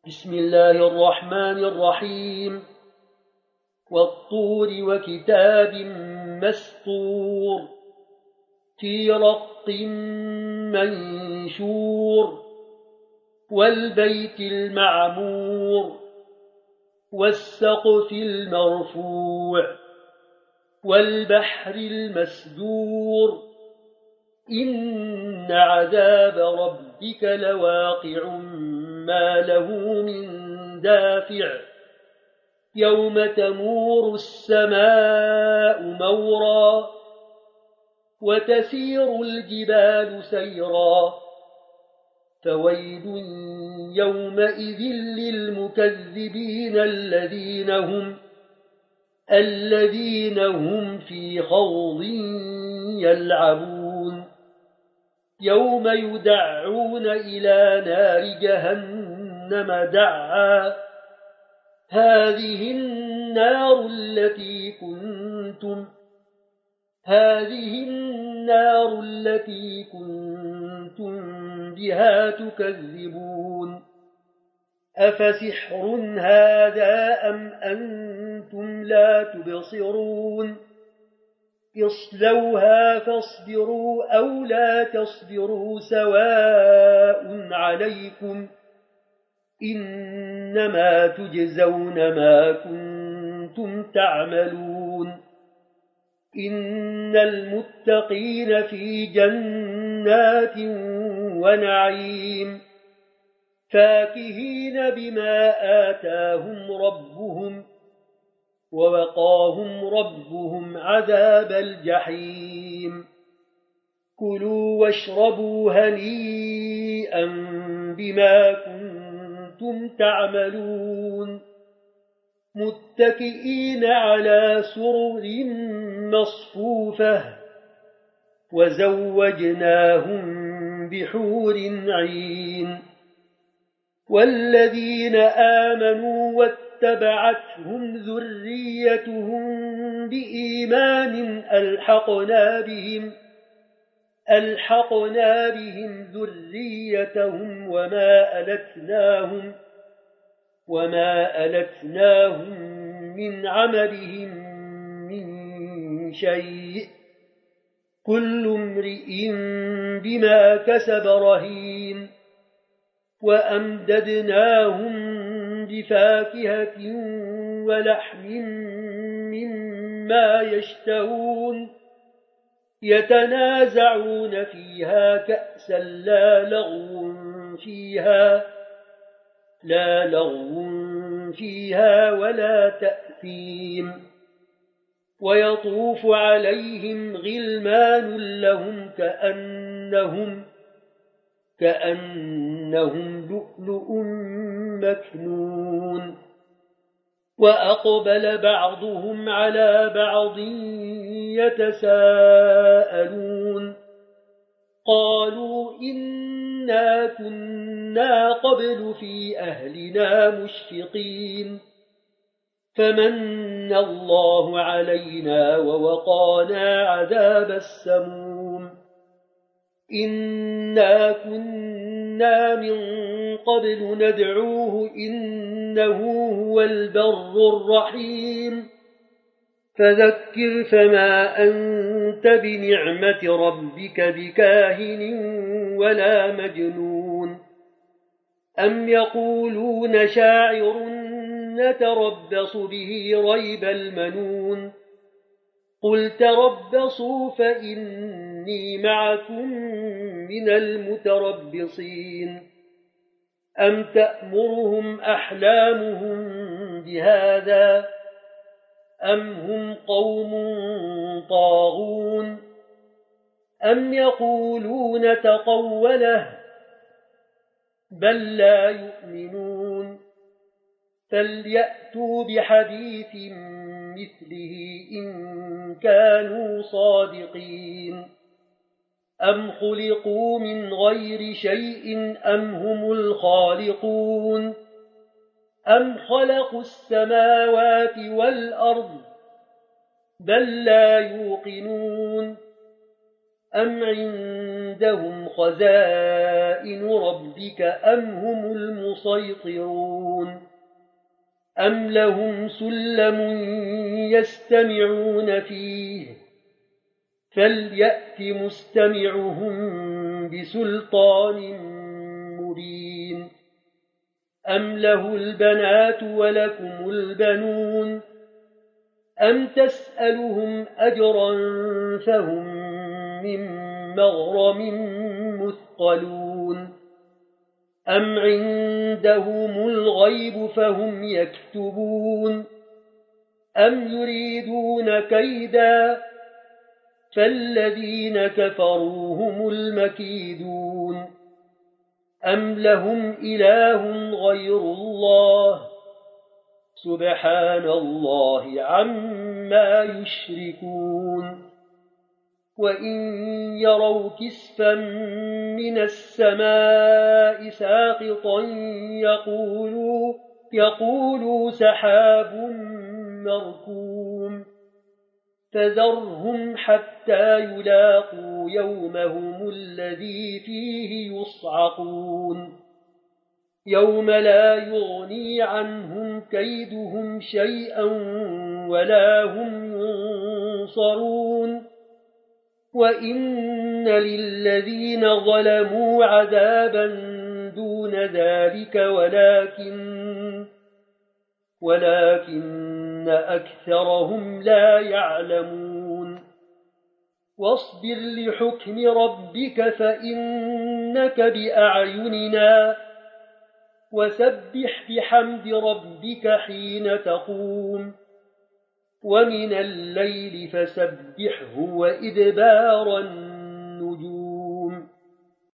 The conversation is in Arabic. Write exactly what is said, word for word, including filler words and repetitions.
بسم الله الرحمن الرحيم والطور وكتاب مسطور في رق منشور والبيت المعمور والسقف المرفوع والبحر المسجور إن عذاب ربك لواقع ما له من دافع يوم تمور السماء مورا وتسير الجبال سيرا فويل يومئذ للمكذبين الذين هم الذين هم في خوض يلعبون يوم يدعون إلى نار جهنم دعا هذه النار التي كنتم هذه النار التي كنتم بها تكذبون أفسحر هذا أم أنتم لا تبصرون اصلوها فاصبروا أو لا تصبروا سواء عليكم إنما تجزون ما كنتم تعملون إن المتقين في جنات ونعيم فاكهين بما آتاهم ربهم ووقاهم ربهم عذاب الجحيم كلوا واشربوا هنيئا بما كنتم تعملون متكئين على سرر مصفوفة وزوجناهم بحور عين والذين آمنوا واتبعتهم ذريتهم بإيمان ألحقنا بهم ألحقنا بهم ذريتهم وما ألتناهم وما ألتناهم من عملهم من شيء كل امرئ بما كسب رهين وأمددناهم بفاكهة ولحم مما يشتهون يتنازعون فيها كأسا لا لغو فيها لا لغو فيها ولا تأثيم ويطوف عليهم غلمان لهم كأنهم كأنهم لؤلؤ مكنون وأقبل بعضهم على بعض يتساءلون قالوا إنا كنا قبل في أهلنا مشفقين فمن الله علينا ووقانا عذاب السموم إنا كنا من قبل ندعوه إنه هو البر الرحيم فذكر فما أنت بنعمة ربك بكاهن ولا مجنون أم يقولون شاعر نتربص به ريب المنون قل تربصوا فإني معكم من المتربصين أم تأمرهم أحلامهم بهذا أم هم قوم طاغون أم يقولون تقوله بل لا يؤمنون فليأتوا بحديث مثله إن كانوا صادقين أم خلقوا من غير شيء أم هم الخالقون أم خلقوا السماوات والأرض بل لا يوقنون أم عندهم خزائن ربك أم هم المسيطرون أم لهم سلم يستمعون فيه فليأت مستمعهم بسلطان مبين أم له البنات ولكم البنون أم تسألهم أجرا فهم من مغرم مثقلون أم عندهم الغيب فهم يكتبون أم يريدون كيدا فالذين كفروا هم المكيدون أم لهم إله غير الله سبحان الله عما يشركون وإن يروا كسفا من السماء ساقطا يقولوا, يقولوا سحاب مركوم فذرهم حتى يلاقوا يومهم الذي فيه يصعقون يوم لا يغني عنهم كيدهم شيئا ولا هم ينصرون وإن للذين ظلموا عذابا دون ذلك ولكن ولكن أكثرهم لا يعلمون واصبر لحكم ربك فإنك بأعيننا وسبح بحمد ربك حين تقوم ومن الليل فسبحه وإدبار النجوم